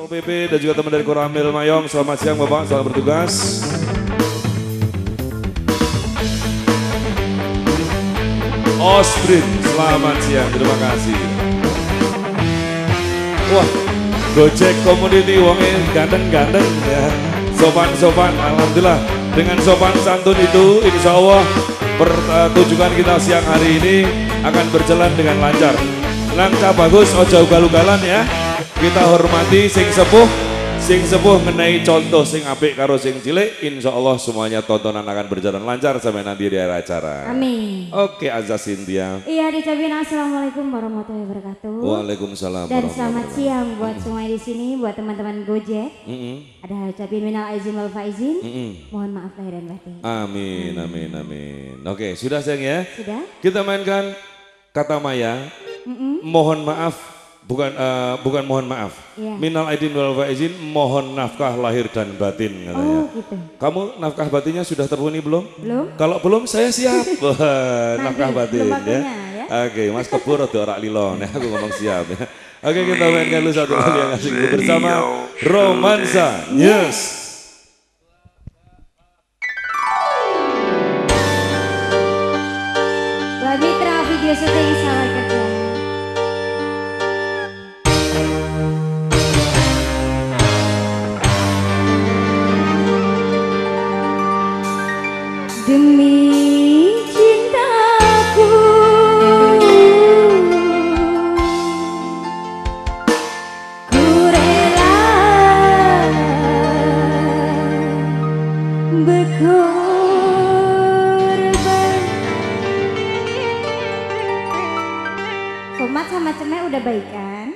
Satpol PP dan juga teman dari Koramil Mayong. Selamat siang Bapak, selamat bertugas. Osbrin, selamat siang, terima kasih. Wah, Gojek Community wongnya ganteng-ganteng ya. Sopan-sopan, alhamdulillah. Dengan sopan santun itu, insya Allah pertunjukan kita siang hari ini akan berjalan dengan lancar. Langkah bagus, ojo ugal-ugalan ya. Kita hormati sing sepuh ngenai contoh sing apik karo sing cilik. Insya Allah semuanya tontonan akan berjalan lancar sampai nanti di akhir acara. Amin. Oke, Azza Cynthia. Iya, diucapin assalamualaikum warahmatullahi wabarakatuh. Waalaikumsalam. Dan selamat siang buat semua di sini, buat teman-teman Gojek. Ada ucapin minal aizin wal faizin. Mohon maaf lahir dan batin. Amin, amin, amin. Oke, sudah sayang ya. Sudah. Kita mainkan kata Maya. Mohon maaf, bukan mohon maaf. Iya. Minal aidin wal faizin, mohon nafkah lahir dan batin katanya. Oh gitu. Kamu nafkah batinnya sudah terpenuhi belum? Belum? Kalau belum saya siap. Nafkah batin belum ya. waktunya, ya. Oke, Mas Kebur atau Rak Lilon ya, aku ngomong siap ya. Oke, kita mainkan dulu satu kali yang asik bersama Romansa. Yes. Mbak Mitra video syuting selamat kerja. Demi cintaku ku rela berkorban. Somat sama Cemek udah baik kan?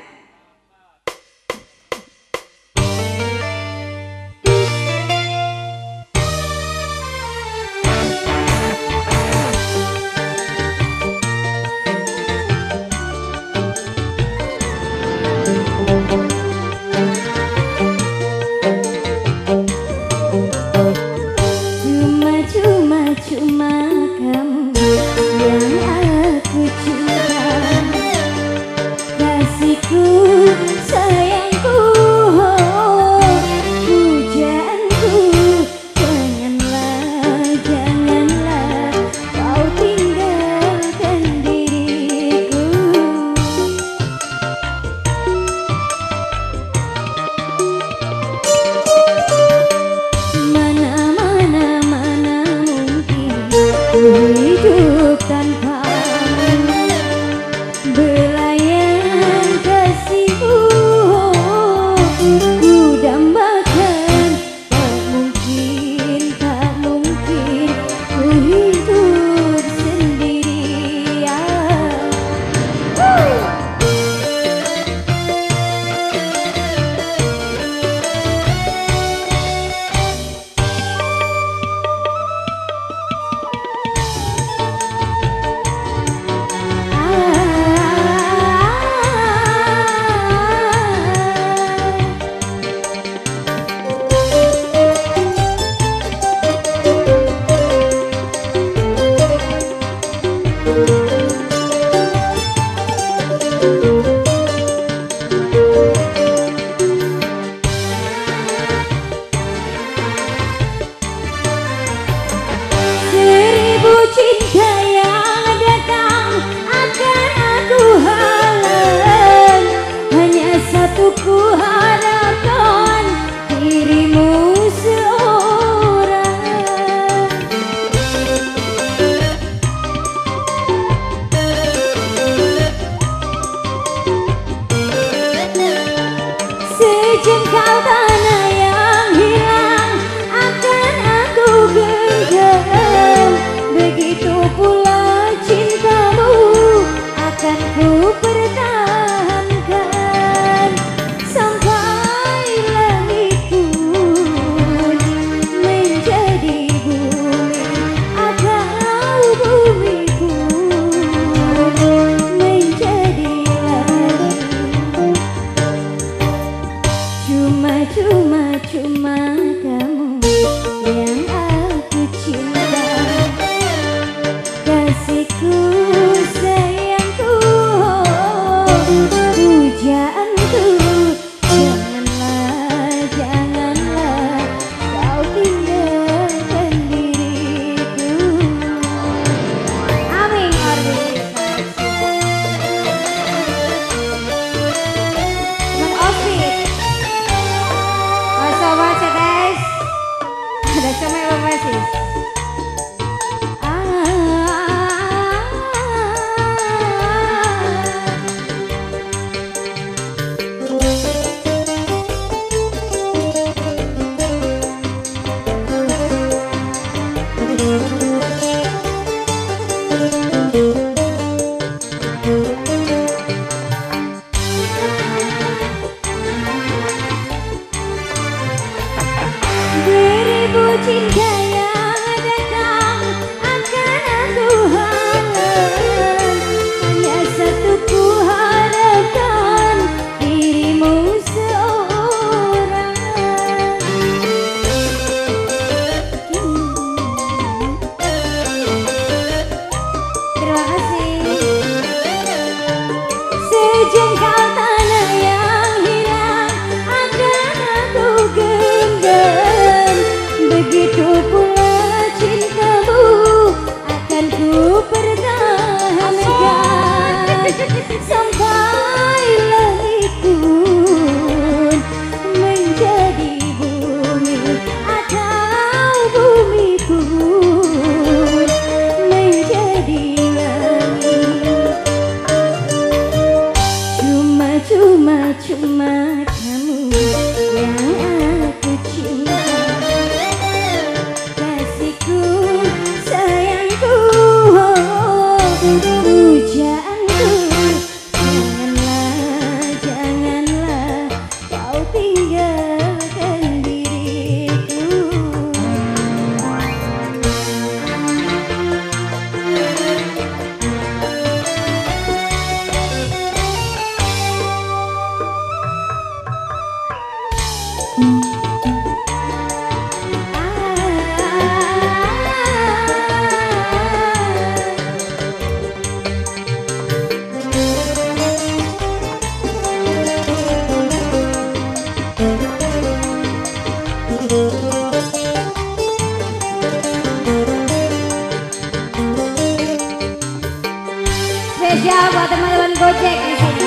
Cuma kamu yang aku cinta, kasihku sayangku, pujaanku, janganlah kau tinggalkan diriku. Hidup tanpamu, belayan kasihmu, ku dambakan. Tak mungkin ku hidup sendirian. Seribu cinta yang datang akan aku halang, hanya satu ku harapkan, dirimu seorang. Sejengkal tanah yang hilang akan aku genggam, begitu pula cintamu akan ku pertahankan sampai langit pun menjadi bumi atau bumi pun menjadi langit. Cuma kamu yang aku cinta, kasihku sayangku, pujaanku, janganlah cinta yang datang akan aku halang. Hanya satu ku harapkan dirimu seorang. Terima kasih. Sejengkal tanah yang hilang akan aku genggam. Begitu pula cintamu akan ku pertahankan. Sampai langit pun menjadi bumi atau bumi pun menjadi langit. Cuma kamu yang aku cinta. Kasihku, sayangku, pujaanku. Janganlah kau tinggalkan diriku. Spesial buat teman-teman Gojek di sini.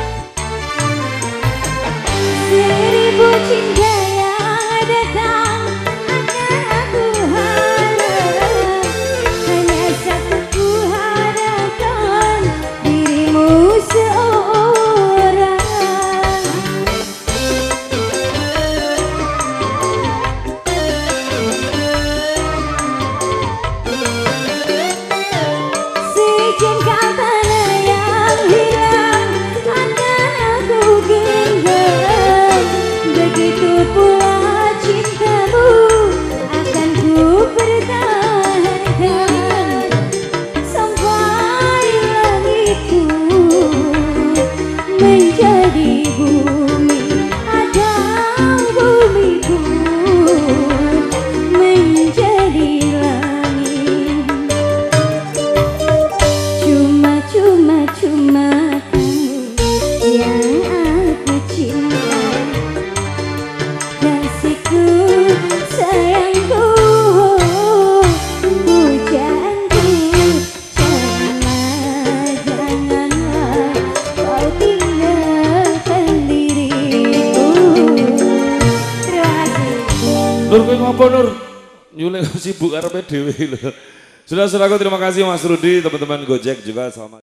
Seribu cinta yang datang akan aku halang. Hanya satu ku harapkan dirimu seorang. Sejengkal tanah yang hilang akan aku genggam. Begitu pula cintamu akan ku pertahankan. Sampai langit pun menjadi bumi atau bumi pun menjadi langit. Cuma kamu yang aku cinta. Kasihku, sayangku, pujaanku. Janganlah kau tinggalkan diriku. Terima kasih. Nur kowe ngopo Nur? Nyule sibuk arepe dhewe lho. Saudara-saudaraku terima kasih Mas Rudi, teman-teman Gojek juga selamat.